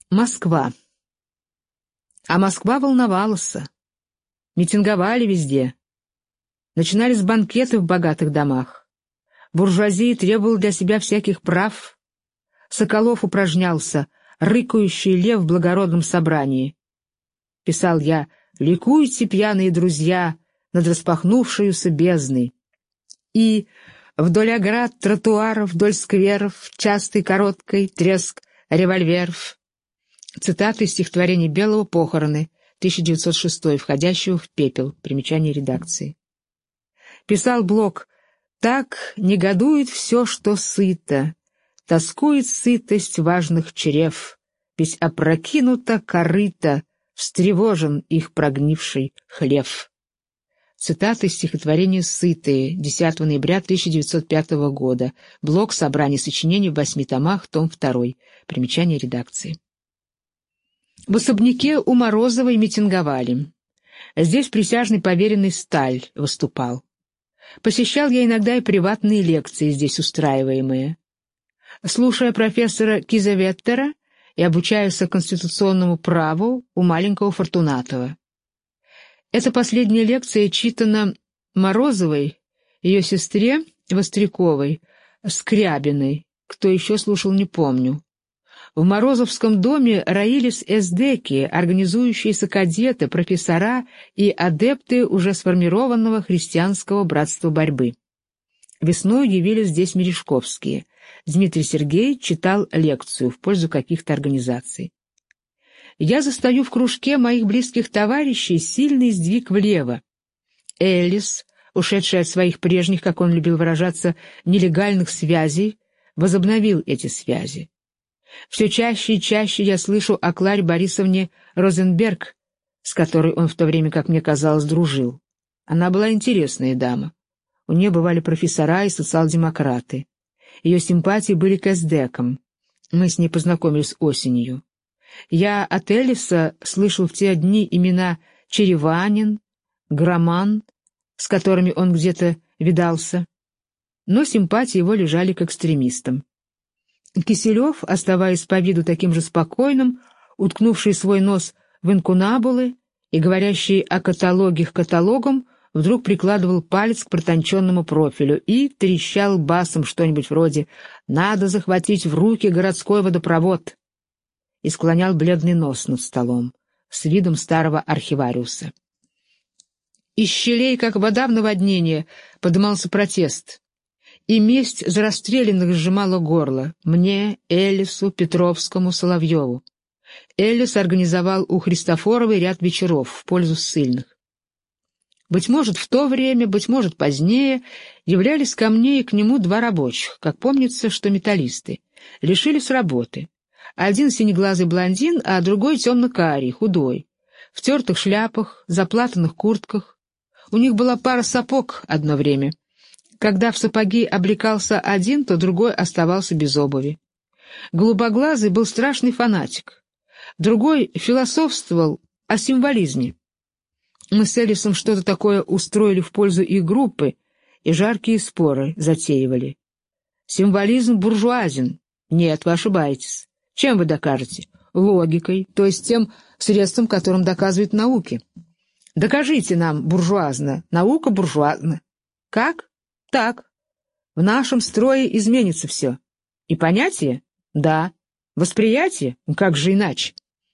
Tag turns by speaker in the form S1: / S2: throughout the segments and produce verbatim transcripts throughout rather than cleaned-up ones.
S1: Москва. А Москва волновалась. Митинговали везде. Начинались банкеты в богатых домах. Буржуазия требовала для себя всяких прав. Соколов упражнялся, рыкающий лев в благородном собрании. Писал я: «Ликуйте, пьяные друзья, над распахнувшеюся бездной». И вдоль оград, тротуаров, вдоль скверов, частый короткий треск револьверов. Цитаты из стихотворения Белого «Похороны», тысяча девятьсот шестой, входящего в пепел. Примечание редакции. Писал Блок: «Так негодует все, что сыто, тоскует сытость важных чрев, ведь опрокинуто корыто, встревожен их прогнивший хлев». Цитаты из стихотворения «Сытые», десятого ноября тысяча девятьсот пятого года. Блок «Собрание сочинений» в восьми томах, том второй. Примечание редакции. В особняке у Морозовой митинговали. Здесь присяжный поверенный Сталь выступал. Посещал я иногда и приватные лекции, здесь устраиваемые. Слушая профессора Кизаветтера и обучаясь конституционному праву у маленького Фортунатова. Эта последняя лекция читана Морозовой, ее сестре Востряковой, Скрябиной. Кто еще слушал, не помню. В Морозовском доме роились эсдеки, организующиеся кадеты, профессора и адепты уже сформированного христианского братства борьбы. Весной явились здесь Мережковские. Дмитрий Сергеевич читал лекцию в пользу каких-то организаций. Я застаю в кружке моих близких товарищей сильный сдвиг влево. Эллис, ушедший от своих прежних, как он любил выражаться, нелегальных связей, возобновил эти связи. Все чаще и чаще я слышу о Кларе Борисовне Розенберг, с которой он в то время, как мне казалось, дружил. Она была интересная дама. У нее бывали профессора и социал-демократы. Ее симпатии были к эсдекам. Мы с ней познакомились осенью. Я от Эллиса слышал в те дни имена Череванин, Громан, с которыми он где-то видался, но симпатии его лежали к экстремистам. Киселев, оставаясь по виду таким же спокойным, уткнувший свой нос в инкунабулы и говорящий о каталоге к каталогам, вдруг прикладывал палец к протонченному профилю и трещал басом что-нибудь вроде «Надо захватить в руки городской водопровод» и склонял бледный нос над столом с видом старого архивариуса. Из щелей, как вода в наводнение, подымался протест, и месть за расстрелянных сжимала горло мне, Эллису, Петровскому, Соловьеву. Эллис организовал у Христофоровой ряд вечеров в пользу ссыльных. Быть может, в то время, быть может, позднее, являлись ко мне и к нему два рабочих, как помнится, что металлисты, лишились работы. Один синеглазый блондин, а другой темно-карий, худой, в тертых шляпах, заплатанных куртках. У них была пара сапог одно время. Когда в сапоги облекался один, то другой оставался без обуви. Голубоглазый был страшный фанатик. Другой философствовал о символизме. Мы с Эллисом что-то такое устроили в пользу их группы, и жаркие споры затеивали. Символизм буржуазен. Нет, вы ошибаетесь. Чем вы докажете? Логикой, то есть тем средством, которым доказывают науки. Докажите нам буржуазно, наука буржуазна. Как? Так. В нашем строе изменится все. И понятие? Да. Восприятие? Как же иначе?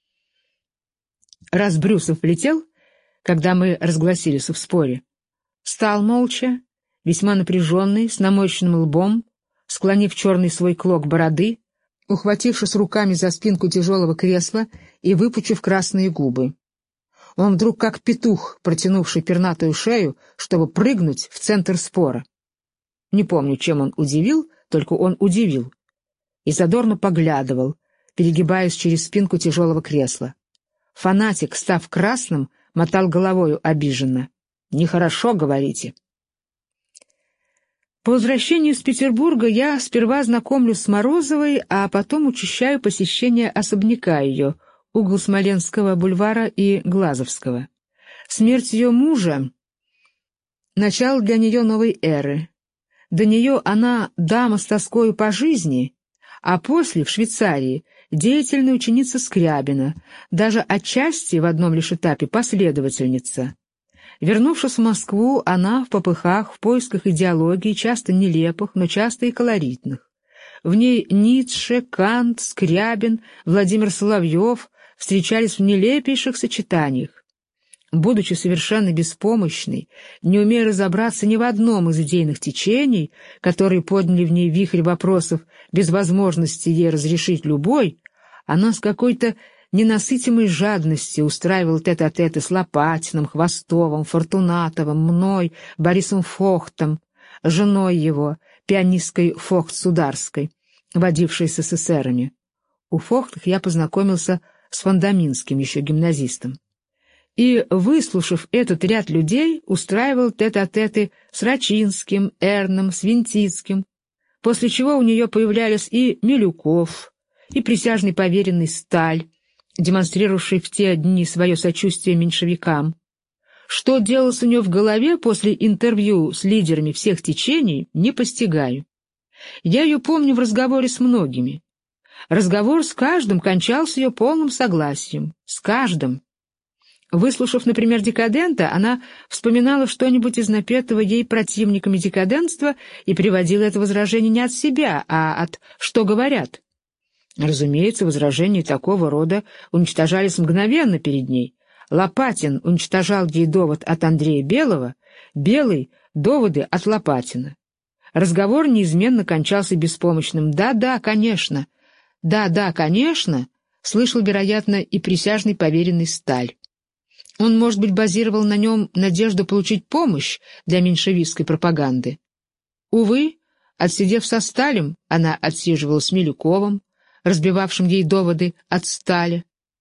S1: Раз Брюсов влетел, когда мы разгласились в споре, стал молча, весьма напряженный, с наморщенным лбом, склонив черный свой клок бороды, ухватившись руками за спинку тяжелого кресла и выпучив красные губы. Он вдруг, как петух, протянувший пернатую шею, чтобы прыгнуть в центр спора. Не помню, чем он удивил, только он удивил. И задорно поглядывал, перегибаясь через спинку тяжелого кресла. Фанатик, став красным, мотал головою обиженно. «Нехорошо, говорите». По возвращении из Петербурга я сперва знакомлюсь с Морозовой, а потом учащаю посещение особняка ее, угол Смоленского бульвара и Глазовского. Смерть ее мужа — начало для нее новой эры. До нее она дама с тоскою по жизни, а после, в Швейцарии, деятельная ученица Скрябина, даже отчасти в одном лишь этапе последовательница. Вернувшись в Москву, она в попыхах, в поисках идеологии, часто нелепых, но часто и колоритных. В ней Ницше, Кант, Скрябин, Владимир Соловьев встречались в нелепейших сочетаниях. Будучи совершенно беспомощной, не умея разобраться ни в одном из идейных течений, которые подняли в ней вихрь вопросов без возможности ей разрешить любой, она с какой-то ненасытимой жадностью устраивала тет-а-теты с Лопатиным, Хвостовым, Фортунатовым, мной, Борисом Фохтом, женой его, пианисткой Фохт-Сударской, водившей с эсэсерами. У Фохтых я познакомился с Фондаминским, еще гимназистом. И, выслушав этот ряд людей, устраивал тет-а-теты с Рачинским, Эрном, Свинтицким, после чего у нее появлялись и Милюков, и присяжный поверенный Сталь, демонстрировавший в те дни свое сочувствие меньшевикам. Что делалось у нее в голове после интервью с лидерами всех течений, не постигаю. Я ее помню в разговоре с многими. Разговор с каждым кончался ее полным согласием. С каждым. Выслушав, например, декадента, она вспоминала что-нибудь из напетого ей противниками декадентства и приводила это возражение не от себя, а от «что говорят». Разумеется, возражения такого рода уничтожались мгновенно перед ней. Лопатин уничтожал ей довод от Андрея Белого, Белый — доводы от Лопатина. Разговор неизменно кончался беспомощным «да-да, конечно», «да-да, конечно», слышал, вероятно, и присяжный поверенный Сталь. Он, может быть, базировал на нем надежду получить помощь для меньшевистской пропаганды. Увы, отсидев со Сталем, она отсиживала с Милюковым, разбивавшим ей доводы от Сталя.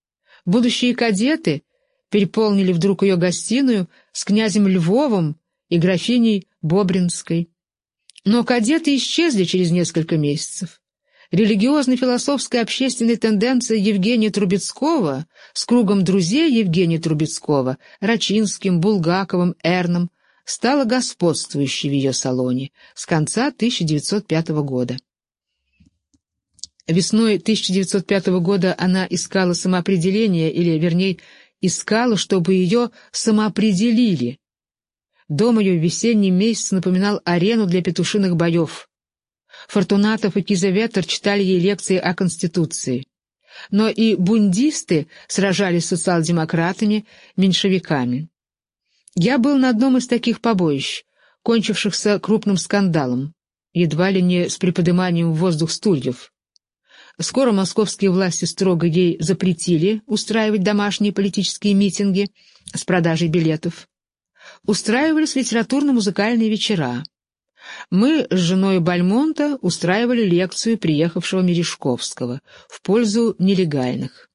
S1: Будущие кадеты переполнили вдруг ее гостиную с князем Львовым и графиней Бобринской. Но кадеты исчезли через несколько месяцев. Религиозно-философская общественная тенденция Евгения Трубецкого с кругом друзей Евгения Трубецкого, Рачинским, Булгаковым, Эрном, стала господствующей в ее салоне с конца тысяча девятьсот пятого года. Весной тысяча девятьсот пятого года она искала самоопределение, или, вернее, искала, чтобы ее самоопределили. Дом ее в весенний месяц напоминал арену для петушиных боев. Фортунатов и Кизеветер читали ей лекции о Конституции. Но и бундисты сражались с социал-демократами, меньшевиками. Я был на одном из таких побоищ, кончившихся крупным скандалом, едва ли не с приподыманием в воздух стульев. Скоро московские власти строго ей запретили устраивать домашние политические митинги с продажей билетов. Устраивались литературно-музыкальные вечера. Мы с женой Бальмонта устраивали лекцию приехавшего Мережковского в пользу нелегальных.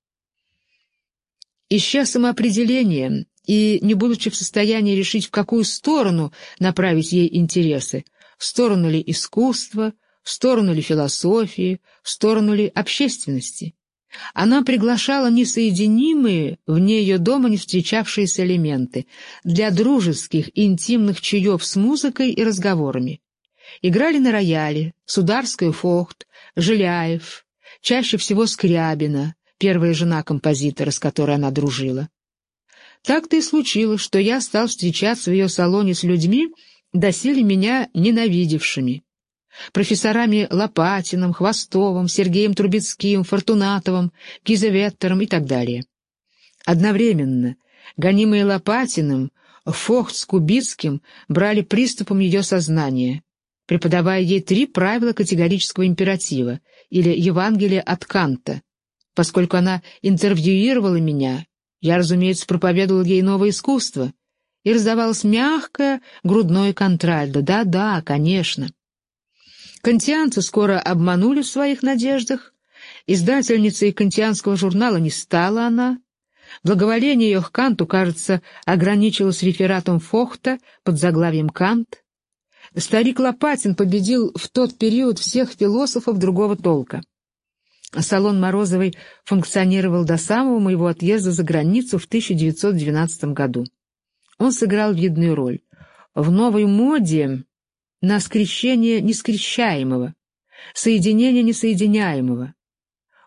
S1: Ища самоопределение и не будучи в состоянии решить, в какую сторону направить ей интересы, в сторону ли искусства, в сторону ли философии, в сторону ли общественности, она приглашала несоединимые вне ее дома не встречавшиеся элементы для дружеских и интимных чаев с музыкой и разговорами. Играли на рояле Сударская, Фохт, Жиляев, чаще всего Скрябина, первая жена композитора, с которой она дружила. Так-то и случилось, что я стал встречаться в ее салоне с людьми, доселе меня ненавидевшими. Профессорами Лопатиным, Хвостовым, Сергеем Трубецким, Фортунатовым, Кизеветтером и так далее. Одновременно, гонимые Лопатиным, Фохт с Кубицким брали приступом ее сознания, преподавая ей три правила категорического императива, или Евангелие от Канта. Поскольку она интервьюировала меня, я, разумеется, проповедовал ей новое искусство, и раздавалось мягкое грудное контральдо. Да-да, конечно. Кантианцы скоро обманули в своих надеждах. Издательницей кантианского журнала не стала она. Благоволение ее к Канту, кажется, ограничилось рефератом Фохта под заглавием «Кант». Старик Лопатин победил в тот период всех философов другого толка. Салон Морозовой функционировал до самого моего отъезда за границу в тысяча девятьсот двенадцатом году. Он сыграл видную роль. В новой моде на скрещение нескрещаемого, соединение несоединяемого.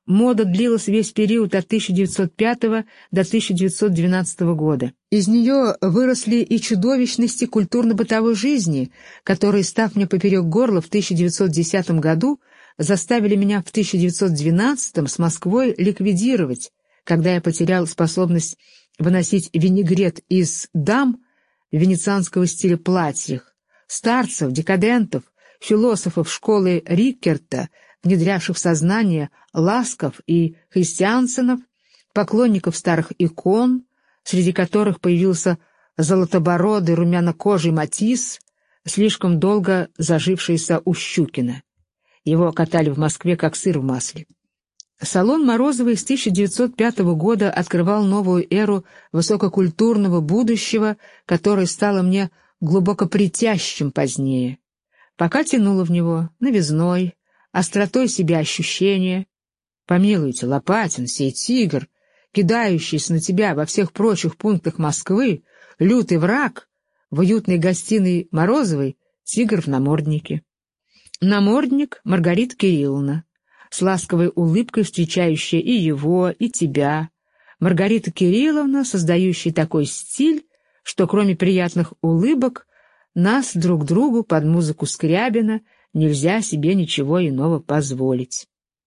S1: Мода длилась весь период от тысяча девятьсот пятого до тысяча девятьсот двенадцатого года. Из нее выросли и чудовищности культурно-бытовой жизни, которые, став мне поперек горла в тысяча девятьсот десятом году, заставили меня в тысяча девятьсот двенадцатом с Москвой ликвидировать, когда я потерял способность выносить винегрет из дам в венецианского стиля платьях, старцев, декадентов, философов школы Риккерта, внедрявших в сознание Ласков и Христиансенов, поклонников старых икон, среди которых появился золотобородый румянокожий Матисс, слишком долго зажившийся у Щукина. Его катали в Москве как сыр в масле. Салон Морозовой с тысяча девятьсот пятого года открывал новую эру высококультурного будущего, которое стало мне глубоко притяжчим позднее. Пока тянуло в него новизной, остротой себя ощущения. Помилуйте, Лопатин, сей тигр, кидающийся на тебя во всех прочих пунктах Москвы, лютый враг, в уютной гостиной Морозовой тигр в наморднике. Намордник Маргарита Кирилловна, с ласковой улыбкой встречающая и его, и тебя. Маргарита Кирилловна, создающая такой стиль, что кроме приятных улыбок нас друг другу под музыку Скрябина нельзя себе ничего иного позволить.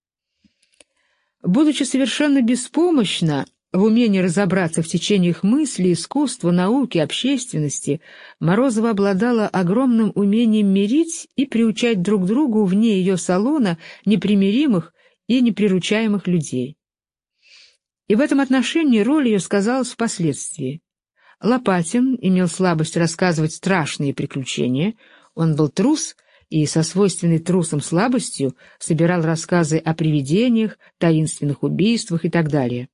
S1: Будучи совершенно беспомощна в умении разобраться в течениях мысли, искусства, науки, общественности, Морозова обладала огромным умением мирить и приучать друг другу вне ее салона непримиримых и неприручаемых людей. И в этом отношении роль ее сказалась впоследствии. Лопатин имел слабость рассказывать страшные приключения, он был трус и со свойственной трусам слабостью собирал рассказы о привидениях, таинственных убийствах и так далее.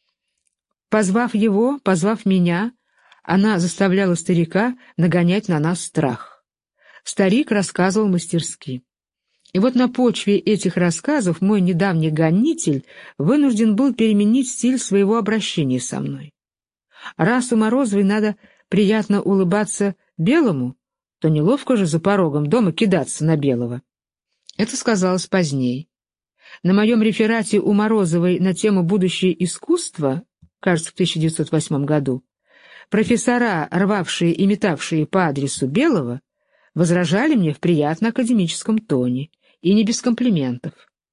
S1: Позвав его, позвав меня, она заставляла старика нагонять на нас страх. Старик рассказывал мастерски. И вот на почве этих рассказов мой недавний гонитель вынужден был переменить стиль своего обращения со мной. Раз у Морозовой надо приятно улыбаться белому, то неловко же за порогом дома кидаться на белого. Это сказалось позднее. На моем реферате у Морозовой на тему «Будущее искусства», кажется, в тысяча девятьсот восьмом году, профессора, рвавшие и метавшие по адресу белого, возражали мне в приятно-академическом тоне и не без комплиментов.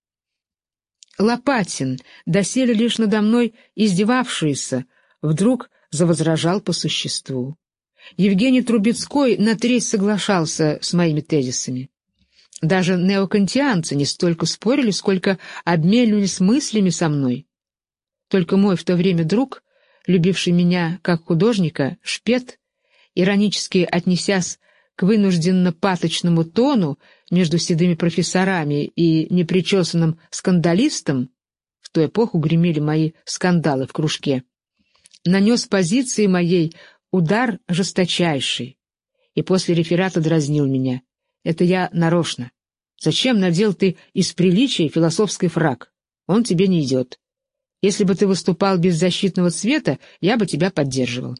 S1: Лопатин, доселе лишь надо мной издевавшийся, вдруг завозражал по существу. Евгений Трубецкой натресь соглашался с моими тезисами. Даже неокантианцы не столько спорили, сколько обменивались мыслями со мной. Только мой в то время друг, любивший меня как художника, Шпет, иронически отнесясь к вынужденно-паточному тону между седыми профессорами и непричесанным скандалистом, в ту эпоху гремели мои скандалы в кружке, нанес позиции моей удар жесточайший, и после реферата дразнил меня. Это я нарочно. Зачем надел ты из приличия философский фрак? Он тебе не идет. Если бы ты выступал без защитного цвета, я бы тебя поддерживал.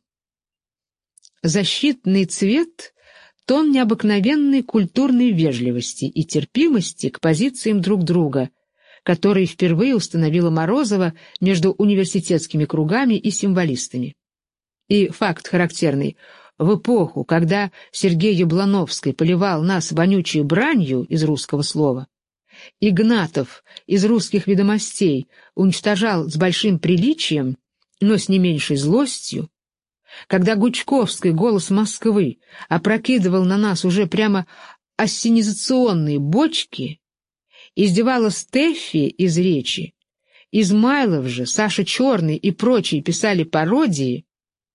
S1: Защитный цвет — тон необыкновенной культурной вежливости и терпимости к позициям друг друга, который впервые установила Морозова между университетскими кругами и символистами. И факт характерный: в эпоху, когда Сергей Яблоновский поливал нас вонючей бранью из русского слова, Игнатов из русских ведомостей уничтожал с большим приличием, но с не меньшей злостью, когда Гучковский, голос Москвы, опрокидывал на нас уже прямо ассенизационные бочки, издевала Стеффи из Речи, Измайлов же, Саша Черный и прочие писали пародии,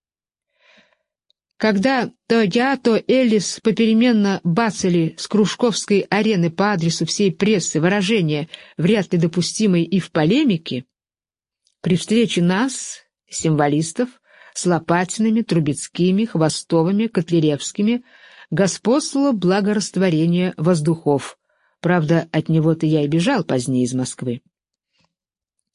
S1: когда то я, то Эллис попеременно бацали с кружковской арены по адресу всей прессы выражения, вряд ли допустимые и в полемике, при встрече нас, символистов, с Лопатинами, Трубецкими, Хвостовыми, Котляревскими, господствовало благорастворение воздухов. Правда, от него-то я и бежал позднее из Москвы.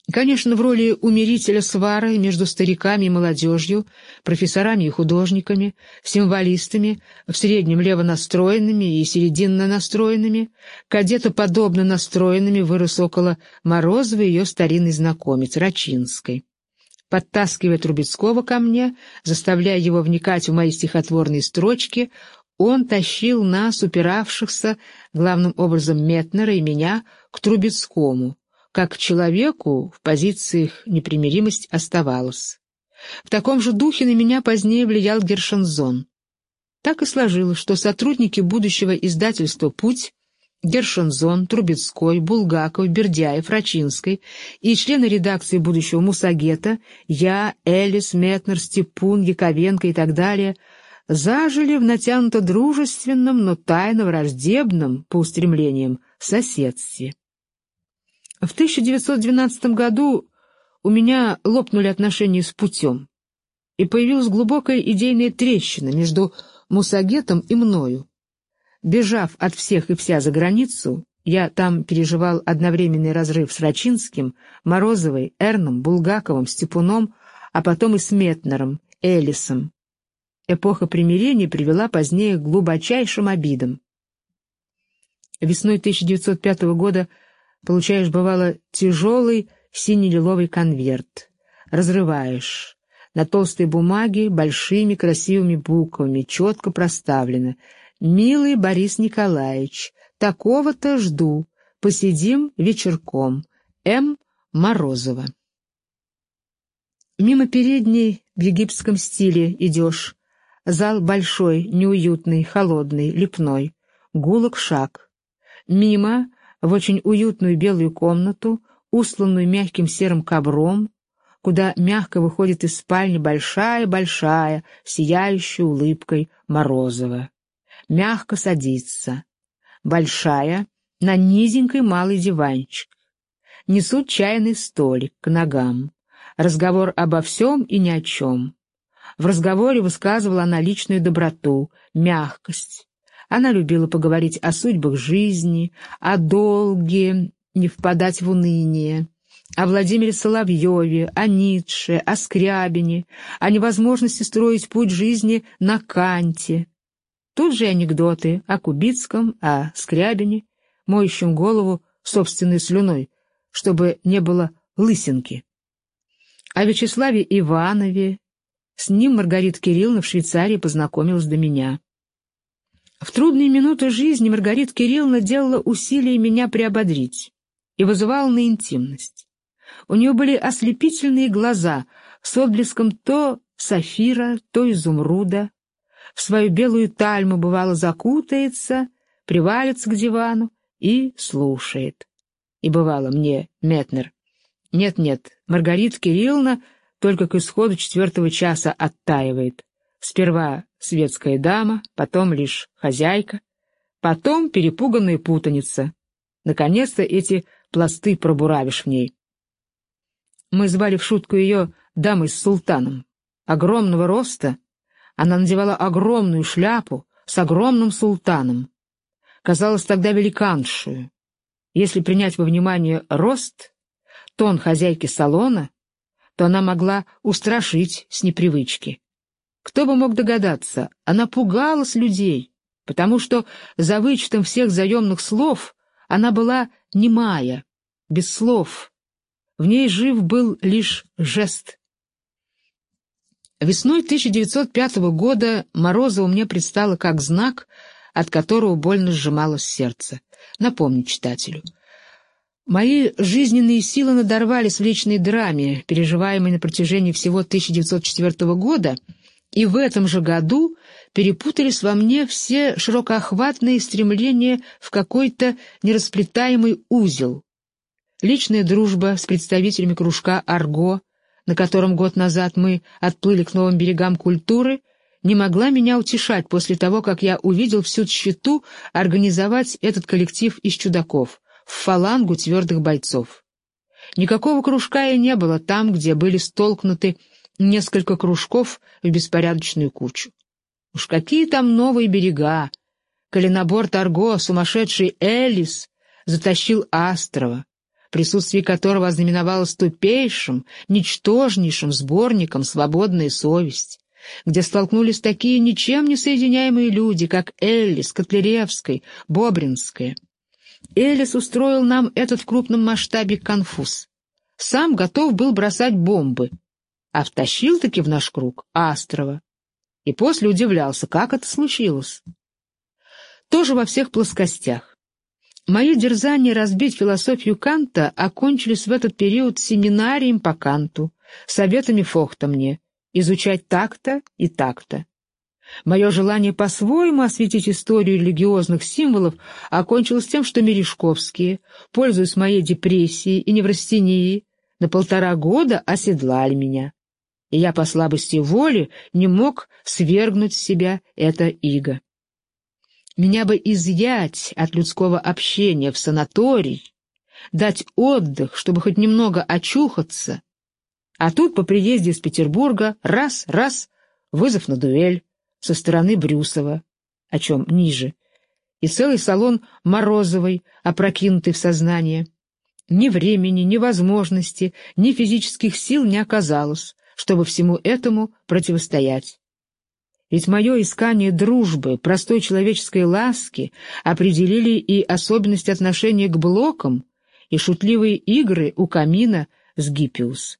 S1: Конечно, в роли умирителя свары между стариками и молодежью, профессорами и художниками, символистами, в среднем левонастроенными и серединно настроенными, кадетоподобно настроенными вырос около Морозова ее старинный знакомец Рачинской. Подтаскивая Трубецкого ко мне, заставляя его вникать в мои стихотворные строчки, он тащил нас, упиравшихся, главным образом Метнера и меня, к Трубецкому, как к человеку в позициях непримиримость оставалась. В таком же духе на меня позднее влиял Гершензон. Так и сложилось, что сотрудники будущего издательства «Путь» Гершензон, Трубецкой, Булгаков, Бердяев, Рачинской и члены редакции будущего Мусагета, я, Элис, Метнер, Степун, Яковенко и так далее, зажили в натянуто дружественном, но тайно враждебном, по устремлениям, соседстве. В тысяча девятьсот двенадцатом году у меня лопнули отношения с Путем, и появилась глубокая идейная трещина между Мусагетом и мною. Бежав от всех и вся за границу, я там переживал одновременный разрыв с Рачинским, Морозовой, Эрном, Булгаковым, Степуном, а потом и с Метнером, Элисом. Эпоха примирения привела позднее к глубочайшим обидам. Весной тысяча девятьсот пятого года получаешь, бывало, тяжелый сине-лиловый конверт. Разрываешь. На толстой бумаге большими красивыми буквами четко проставлено: «Милый Борис Николаевич, такого-то жду. Посидим вечерком. М. Морозова». Мимо передней в египетском стиле идешь. Зал большой, неуютный, холодный, лепной. Гулок шаг. Мимо в очень уютную белую комнату, устланную мягким серым ковром, куда мягко выходит из спальни большая-большая, сияющая улыбкой Морозова. Мягко садится. Большая, на низенький малый диванчик. Несут чайный столик к ногам. Разговор обо всем и ни о чем. В разговоре высказывала она личную доброту, мягкость. Она любила поговорить о судьбах жизни, о долге, не впадать в уныние, о Владимире Соловьеве, о Ницше, о Скрябине, о невозможности строить путь жизни на Канте. Тут же анекдоты о Кубицком, о Скрябине, моющем голову собственной слюной, чтобы не было лысинки. О Вячеславе Иванове. С ним Маргарита Кирилловна в Швейцарии познакомилась до меня. В трудные минуты жизни Маргарита Кирилловна делала усилия меня приободрить и вызывала на интимность. У нее были ослепительные глаза с отблеском то сафира, то изумруда. В свою белую тальму, бывало, закутается, привалится к дивану и слушает. И бывало мне, Метнер: «Нет-нет, Маргарита Кирилловна только к исходу четвертого часа оттаивает. Сперва светская дама, потом лишь хозяйка, потом перепуганная путаница. Наконец-то эти пласты пробуравишь в ней». Мы звали в шутку ее дамой с султаном. Огромного роста, она надевала огромную шляпу с огромным султаном. Казалось тогда великаншую. Если принять во внимание рост, тон хозяйки салона, то она могла устрашить с непривычки. Кто бы мог догадаться, она пугалась людей, потому что за вычетом всех заемных слов она была немая, без слов. В ней жив был лишь жест. Весной тысяча девятьсот пятого года Морозова мне предстала как знак, от которого больно сжималось сердце. Напомню читателю. Мои жизненные силы надорвались в личной драме, переживаемой на протяжении всего тысяча девятьсот четвёртого года, и в этом же году перепутались во мне все широкоохватные стремления в какой-то нерасплетаемый узел. Личная дружба с представителями кружка «Арго», на котором год назад мы отплыли к новым берегам культуры, не могла меня утешать после того, как я увидел всю тщету организовать этот коллектив из чудаков в фалангу твердых бойцов. Никакого кружка и не было там, где были столкнуты несколько кружков в беспорядочную кучу. Уж какие там новые берега! Коли на борт Арго сумасшедший Элис затащил Астрова, присутствие которого ознаменовалось тупейшим, ничтожнейшим сборником «Свободная совесть», где столкнулись такие ничем не соединяемые люди, как Эллис, Котляревский, Бобринская. Эллис устроил нам этот в крупном масштабе конфуз. Сам готов был бросать бомбы, а втащил-таки в наш круг Астрова. И после удивлялся, как это случилось. Тоже во всех плоскостях. Мои дерзания разбить философию Канта окончились в этот период семинарием по Канту, советами Фохта мне изучать так-то и так-то. Мое желание по-своему осветить историю религиозных символов окончилось тем, что Мережковские, пользуясь моей депрессией и неврастенией, на полтора года оседлали меня, и я по слабости воли не мог свергнуть с себя это иго. Меня бы изъять от людского общения в санаторий, дать отдых, чтобы хоть немного очухаться, а тут по приезде из Петербурга раз-раз вызов на дуэль со стороны Брюсова, о чем ниже, и целый салон Морозовой, опрокинутый в сознание. Ни времени, ни возможности, ни физических сил не оказалось, чтобы всему этому противостоять. Ведь мое искание дружбы, простой человеческой ласки определили и особенность отношения к Блокам, и шутливые игры у камина с Гиппиус.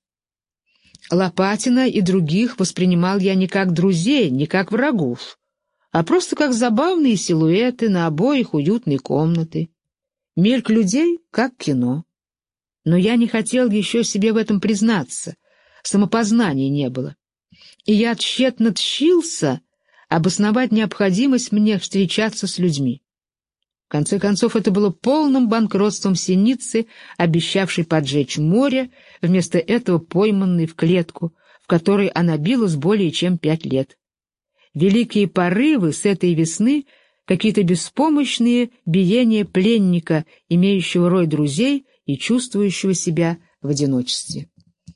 S1: Лопатина и других воспринимал я не как друзей, не как врагов, а просто как забавные силуэты на обоях уютной комнаты. Мельк людей — как кино. Но я не хотел еще себе в этом признаться, самопознания не было. И я тщетно тщился обосновать необходимость мне встречаться с людьми. В конце концов, это было полным банкротством Синицы, обещавшей поджечь море, вместо этого пойманной в клетку, в которой она билась более чем пять лет. Великие порывы с этой весны — какие-то беспомощные биения пленника, имеющего рой друзей и чувствующего себя в одиночестве.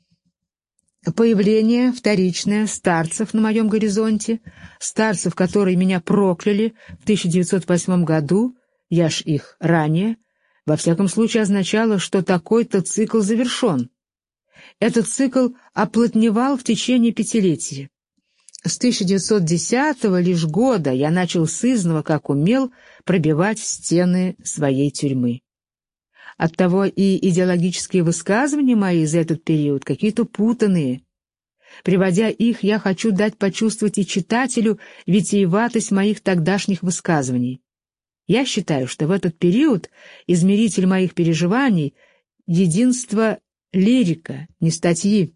S1: Появление вторичное старцев на моем горизонте, старцев, которые меня прокляли в тысяча девятьсот восьмом году, я ж их ранее, во всяком случае означало, что такой-то цикл завершен. Этот цикл оплотневал в течение пятилетия. С тысяча девятьсот десятого лишь года я начал сызнова, как умел, пробивать стены своей тюрьмы. Оттого и идеологические высказывания мои за этот период какие-то путанные. Приводя их, я хочу дать почувствовать и читателю витиеватость моих тогдашних высказываний. Я считаю, что в этот период измеритель моих переживаний — единство лирика, не статьи.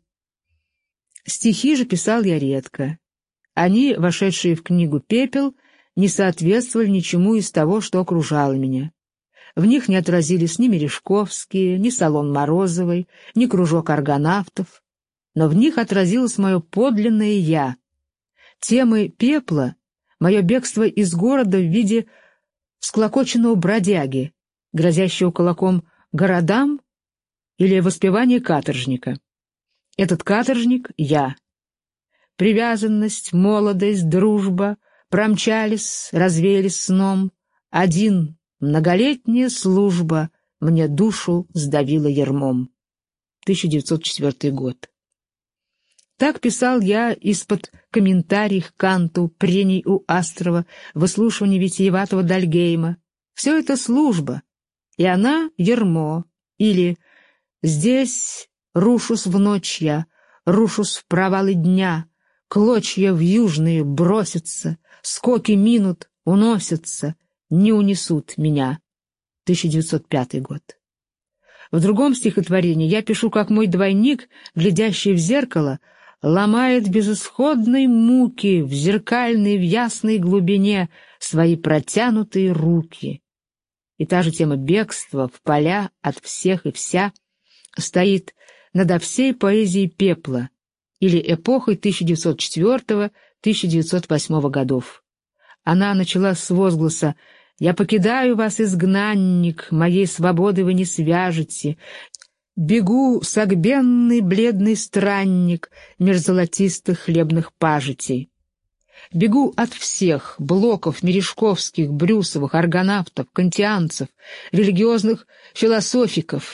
S1: Стихи же писал я редко. Они, вошедшие в книгу «Пепел», не соответствовали ничему из того, что окружало меня. В них не отразились ни Мережковские, ни салон Морозовой, ни кружок аргонавтов, но в них отразилось мое подлинное «я». Темы «Пепла» — мое бегство из города в виде склокоченного бродяги, грозящего кулаком городам, или воспевание каторжника. Этот каторжник — я. Привязанность, молодость, дружба промчались, развеялись сном. Один многолетняя служба мне душу сдавила ярмом. тысяча девятьсот четвёртый год. Так писал я из-под комментариев к Канту, прений у Астрова, выслушивания витиеватого Дальгейма. Все это служба, и она — ярмо, или «здесь рушусь в ночь я, рушусь в провалы дня, клочья в южные бросятся, скоки минут уносятся, не унесут меня». тысяча девятьсот пятый год. В другом стихотворении я пишу, как мой двойник, глядящий в зеркало, ломает безысходной муки в зеркальной, в ясной глубине свои протянутые руки. И та же тема бегства в поля от всех и вся стоит надо всей поэзией «Пепла» или эпохой тысяча девятьсот четвёртого — тысяча девятьсот восьмого годов. Она началась с возгласа «Я покидаю вас, изгнанник, моей свободы вы не свяжете. Бегу, согбенный бледный странник, меж золотистых хлебных пажитей. Бегу от всех Блоков, Мережковских, Брюсовых, аргонавтов, кантианцев, религиозных философиков,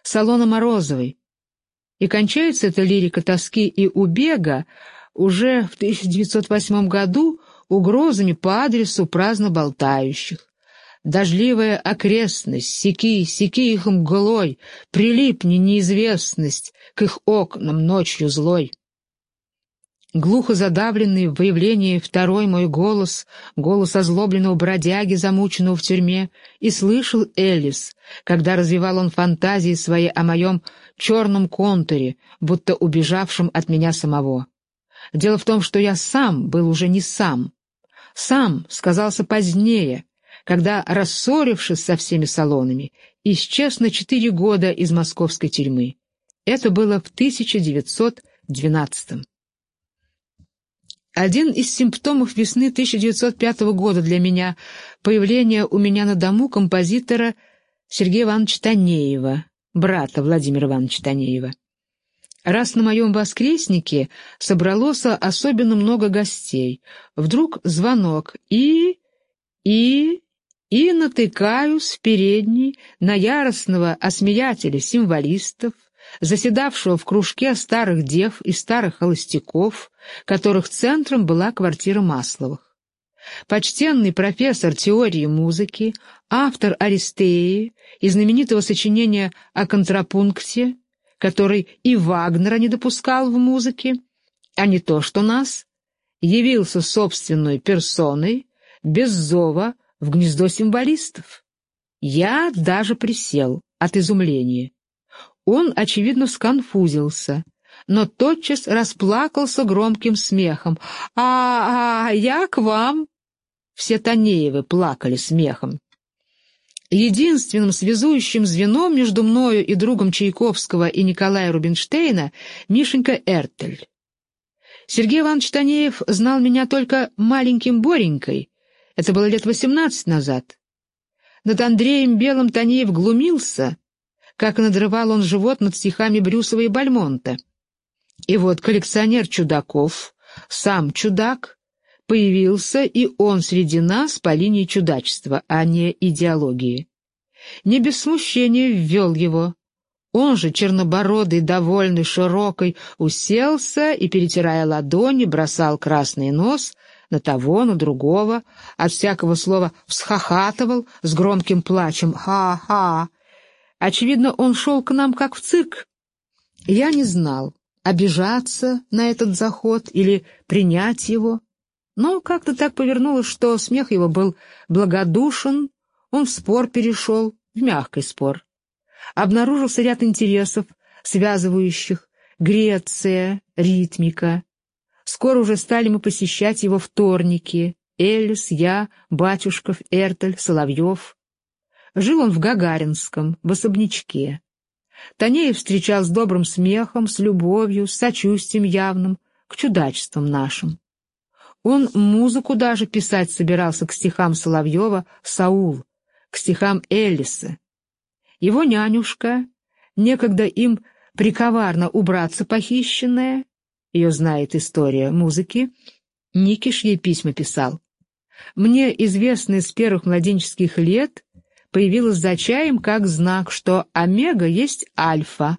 S1: Солоно-Морозовой. И кончается эта лирика тоски и убега уже в тысяча девятьсот восьмом году угрозами по адресу праздно болтающих. Дождливая окрестность, секи, секи их мглой, прилипни неизвестность к их окнам ночью злой. Глухо задавленный в выявлении второй мой голос, голос озлобленного бродяги, замученного в тюрьме, и слышал Эллис, когда развивал он фантазии свои о моем черном контуре, будто убежавшем от меня самого. Дело в том, что я сам был уже не сам. Сам сказался позднее, когда, рассорившись со всеми салонами, исчез на четыре года из московской тюрьмы. Это было в тысяча девятьсот двенадцатом. Один из симптомов весны тысяча девятьсот пятого года для меня — появление у меня на дому композитора Сергея Ивановича Танеева, брата Владимира Ивановича Танеева. Раз на моем воскреснике собралось особенно много гостей, вдруг звонок и... и... и натыкаюсь в передней на яростного осмеятеля символистов, заседавшего в кружке старых дев и старых холостяков, которых центром была квартира Масловых. Почтенный профессор теории музыки, автор Аристеи и знаменитого сочинения о контрапункте, который и Вагнера не допускал в музыке, а не то что нас, явился собственной персоной, без зова, в гнездо символистов. Я даже присел от изумления. Он, очевидно, сконфузился, но тотчас расплакался громким смехом. «А, а я к вам!» Все Танеевы плакали смехом. Единственным связующим звеном между мною и другом Чайковского и Николая Рубинштейна Мишенька Эртель. Сергей Иванович Танеев знал меня только маленьким Боренькой. Это было лет восемнадцать назад. Над Андреем Белым Танеев глумился, как надрывал он живот над стихами Брюсова и Бальмонта. И вот коллекционер чудаков, сам чудак, появился, и он среди нас по линии чудачества, а не идеологии. Не без смущения ввел его. Он же, чернобородый, довольный, широкой, уселся и, перетирая ладони, бросал красный нос на того, на другого, от всякого слова всхохатывал с громким плачем «Ха-ха!». Очевидно, он шел к нам как в цирк. Я не знал, обижаться на этот заход или принять его. Но как-то так повернулось, что смех его был благодушен, он в спор перешел, в мягкий спор. Обнаружился ряд интересов, связывающих Греция, ритмика. Скоро уже стали мы посещать его вторники. Эллис, я, Батюшков, Эртель, Соловьев. Жил он в Гагаринском, в особнячке. Танеев встречал с добрым смехом, с любовью, с сочувствием явным, к чудачествам нашим. Он музыку даже писать собирался к стихам Соловьева «Саул», к стихам Эллиса. Его нянюшка, некогда им приковарно убраться похищенная, ее знает история музыки, Никиш ей письма писал. Мне известно с первых младенческих лет появилось за чаем как знак, что омега есть альфа.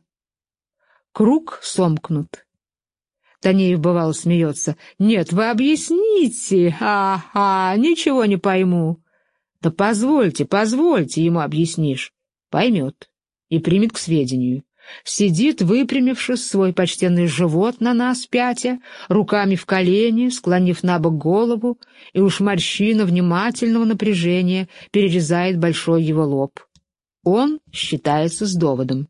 S1: Круг сомкнут. Танеев бывало смеется. «Нет, вы объясните! А-а, ничего не пойму!» «Да позвольте, позвольте, ему объяснишь!» Поймет и примет к сведению. Сидит, выпрямившись, свой почтенный живот на нас пятя, руками в колени, склонив на бок голову, и уж морщина внимательного напряжения перерезает большой его лоб. Он считается с доводом.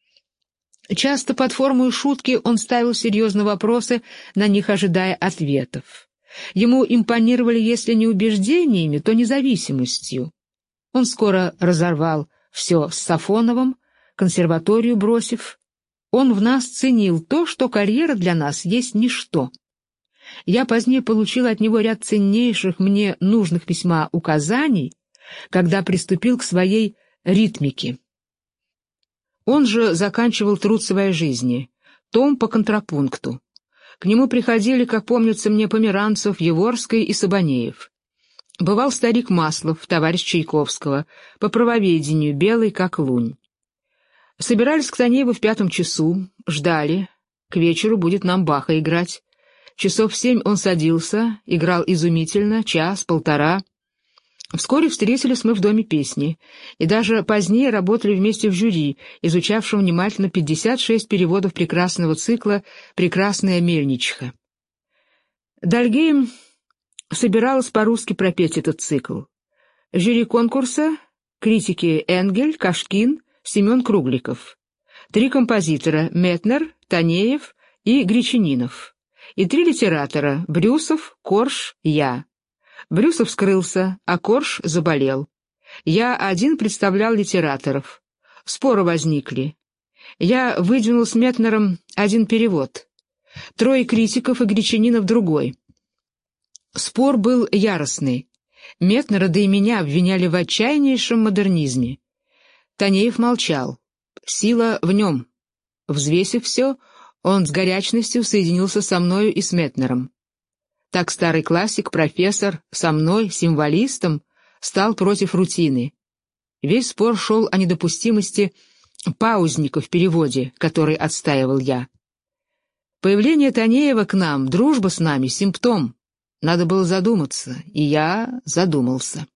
S1: Часто под формой шутки он ставил серьезные вопросы, на них ожидая ответов. Ему импонировали, если не убеждениями, то независимостью. Он скоро разорвал все с Сафоновым, консерваторию бросив. Он в нас ценил то, что карьера для нас есть ничто. Я позднее получил от него ряд ценнейших мне нужных весьма указаний, когда приступил к своей ритмике. Он же заканчивал труд своей жизни, том по контрапункту. К нему приходили, как помнится мне, Померанцев, Еворский и Сабанеев. Бывал старик Маслов, товарищ Чайковского, по правоведению, белый как лунь. Собирались к Танееву в пятом часу, ждали. К вечеру будет нам Баха играть. Часов в семь он садился, играл изумительно, час, полтора. Вскоре встретились мы в Доме песни, и даже позднее работали вместе в жюри, изучавшем внимательно пятьдесят шесть переводов прекрасного цикла «Прекрасная мельничиха». Дальгейм собиралась по-русски пропеть этот цикл. Жюри конкурса — критики Энгель, Кашкин, Семен Кругликов. Три композитора — Метнер, Танеев и Гречанинов. И три литератора — Брюсов, Корж, я. Брюсов скрылся, а Корж заболел. Я один представлял литераторов. Споры возникли. Я выдвинул с Метнером один перевод. Трое критиков и Гречанинов другой. Спор был яростный. Метнера, да и меня обвиняли в отчаяннейшем модернизме. Танеев молчал. Сила в нем. Взвесив все, он с горячностью соединился со мною и с Метнером. Так старый классик, профессор, со мной, символистом, стал против рутины. Весь спор шел о недопустимости паузника в переводе, который отстаивал я. Появление Танеева к нам, дружба с нами — симптом. Надо было задуматься, и я задумался.